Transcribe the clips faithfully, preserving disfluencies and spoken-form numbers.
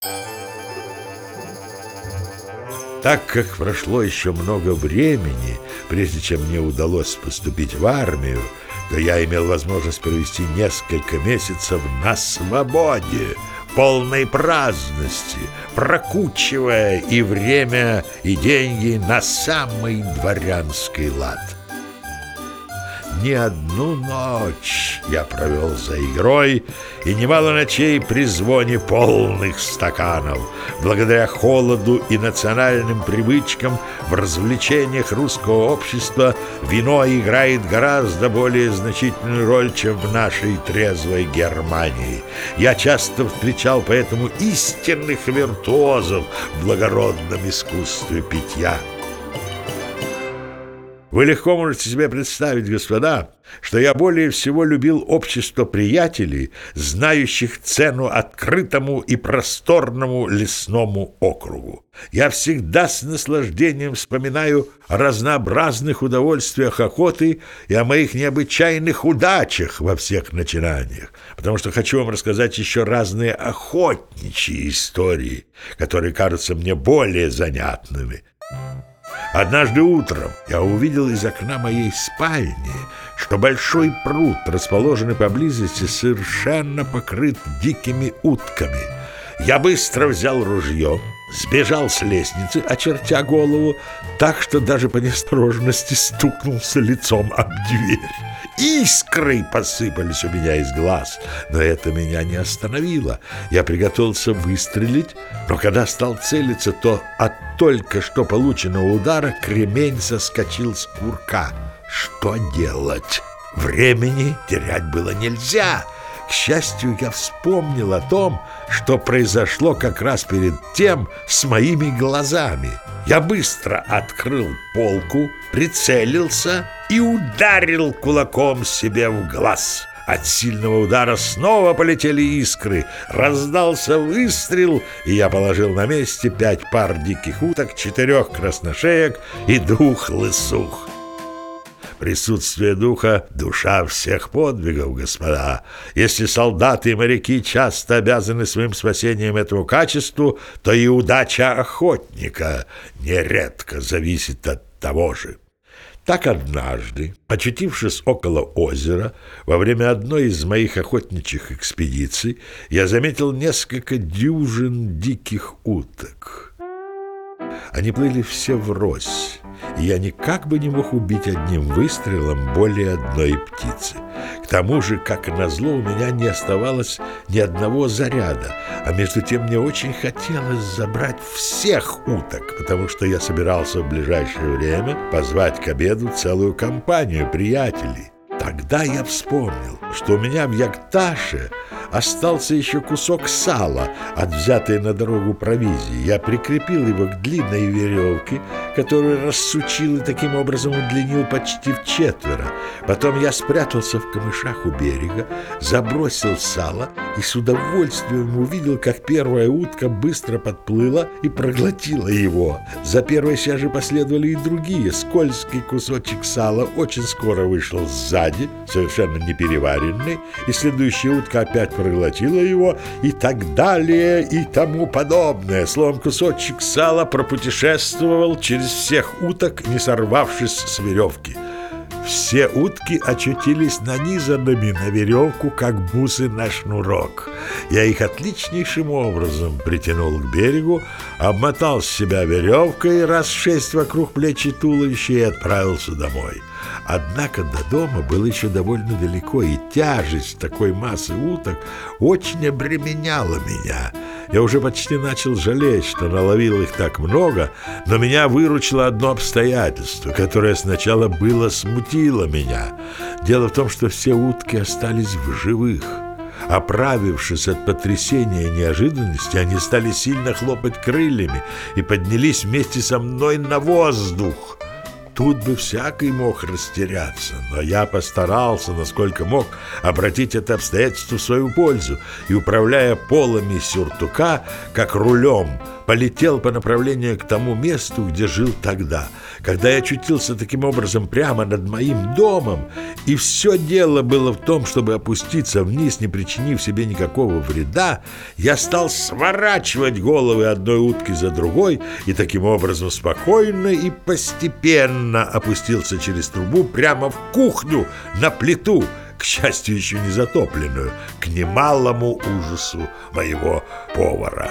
Так как прошло еще много времени, прежде чем мне удалось поступить в армию, то я имел возможность провести несколько месяцев на свободе, полной праздности, прокучивая и время, и деньги на самый дворянский лад. Не одну ночь я провел за игрой и немало ночей при звоне полных стаканов. Благодаря холоду и национальным привычкам в развлечениях русского общества вино играет гораздо более значительную роль, чем в нашей трезвой Германии. Я часто встречал поэтому истинных виртуозов в благородном искусстве питья. Вы легко можете себе представить, господа, что я более всего любил общество приятелей, знающих цену открытому и просторному лесному округу. Я всегда с наслаждением вспоминаю о разнообразных удовольствиях охоты и о моих необычайных удачах во всех начинаниях, потому что хочу вам рассказать еще разные охотничьи истории, которые кажутся мне более занятными. Однажды утром я увидел из окна моей спальни, что большой пруд, расположенный поблизости, совершенно покрыт дикими утками. Я быстро взял ружье, сбежал с лестницы, очертя голову, так что даже по неосторожности стукнулся лицом об дверь. Искры посыпались у меня из глаз, но это меня не остановило. Я приготовился выстрелить, но когда стал целиться, то от только что полученного удара кремень соскочил с курка. Что делать? Времени терять было нельзя. К счастью, я вспомнил о том, что произошло как раз перед тем с моими глазами. Я быстро открыл полку, прицелился и ударил кулаком себе в глаз. От сильного удара снова полетели искры, раздался выстрел, и я положил на месте пять пар диких уток, четырех красношеек и двух лысух. Присутствие духа — душа всех подвигов, господа. Если солдаты и моряки часто обязаны своим спасением этому качеству, то и удача охотника нередко зависит от того же. Так однажды, очутившись около озера, во время одной из моих охотничьих экспедиций, я заметил несколько дюжин диких уток. Они плыли все врозь, и я никак бы не мог убить одним выстрелом более одной птицы. К тому же, как назло, у меня не оставалось ни одного заряда, а между тем мне очень хотелось забрать всех уток, потому что я собирался в ближайшее время позвать к обеду целую компанию приятелей. Тогда я вспомнил, что у меня в Якташе остался еще кусок сала от взятой на дорогу провизии. Я прикрепил его к длинной веревке, которую рассучил и таким образом удлинил почти в четверо. Потом я спрятался в камышах у берега, забросил сало и с удовольствием увидел, как первая утка быстро подплыла и проглотила его. За первой сейчас же последовали и другие. Скользкий кусочек сала очень скоро вышел сзади, совершенно непереваренный, и следующая утка опять проглотила его, и так далее, и тому подобное. Словом, кусочек сала пропутешествовал через всех уток, не сорвавшись с веревки. Все утки очутились нанизанными на веревку, как бусы на шнурок. Я их отличнейшим образом притянул к берегу, обмотал с себя веревкой раз шесть вокруг плеч и туловища и отправился домой. Однако до дома было еще довольно далеко, и тяжесть такой массы уток очень обременяла меня. Я уже почти начал жалеть, что наловил их так много, но меня выручило одно обстоятельство, которое сначала было смутило меня. Дело в том, что все утки остались в живых. Оправившись от потрясения и неожиданности, они стали сильно хлопать крыльями и поднялись вместе со мной на воздух. Тут бы всякий мог растеряться, но я постарался, насколько мог, обратить это обстоятельство в свою пользу и, управляя полами сюртука, как рулем, полетел по направлению к тому месту, где жил тогда. Когда я очутился таким образом прямо над моим домом, и все дело было в том, чтобы опуститься вниз, не причинив себе никакого вреда, я стал сворачивать головы одной утки за другой и таким образом спокойно и постепенно опустился через трубу прямо в кухню на плиту, к счастью, еще не затопленную, к немалому ужасу моего повара.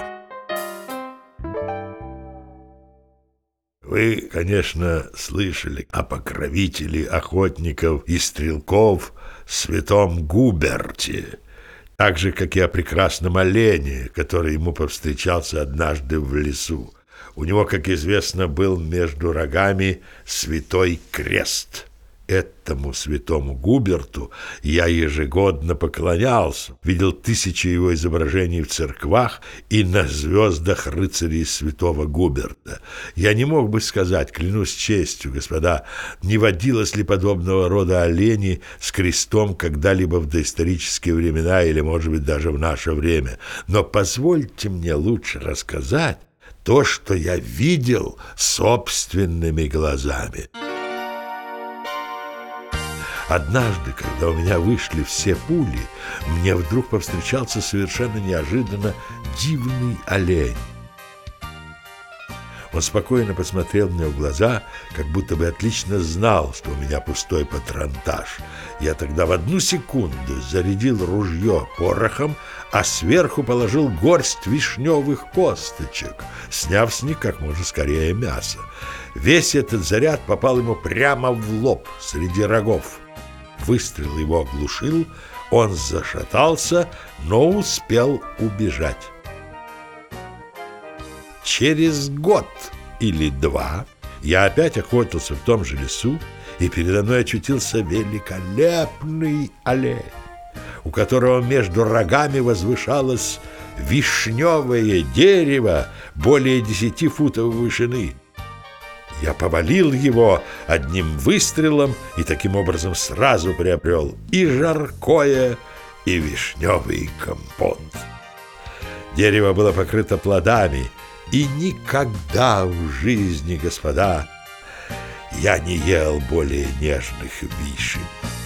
Вы, конечно, слышали о покровителе охотников и стрелков святом Губерте, так же, как и о прекрасном олене, который ему повстречался однажды в лесу. У него, как известно, был между рогами святой крест. Этому святому Губерту я ежегодно поклонялся, видел тысячи его изображений в церквах и на звездах рыцарей святого Губерта. Я не мог бы сказать, клянусь честью, господа, не водилось ли подобного рода олени с крестом когда-либо в доисторические времена или, может быть, даже в наше время. Но позвольте мне лучше рассказать то, что я видел собственными глазами. Однажды, когда у меня вышли все пули, мне вдруг повстречался совершенно неожиданно дивный олень. Он спокойно посмотрел мне в глаза, как будто бы отлично знал, что у меня пустой патронтаж. Я тогда в одну секунду зарядил ружье порохом, а сверху положил горсть вишневых косточек, сняв с них как можно скорее мясо. Весь этот заряд попал ему прямо в лоб среди рогов. Выстрел его оглушил, он зашатался, но успел убежать. Через год или два я опять охотился в том же лесу, и передо мной очутился великолепный олень, у которого между рогами возвышалось вишневое дерево более десяти футов вышины. Я повалил его одним выстрелом и таким образом сразу приобрел и жаркое, и вишневый компот. Дерево было покрыто плодами, и никогда в жизни, господа, я не ел более нежных вишен.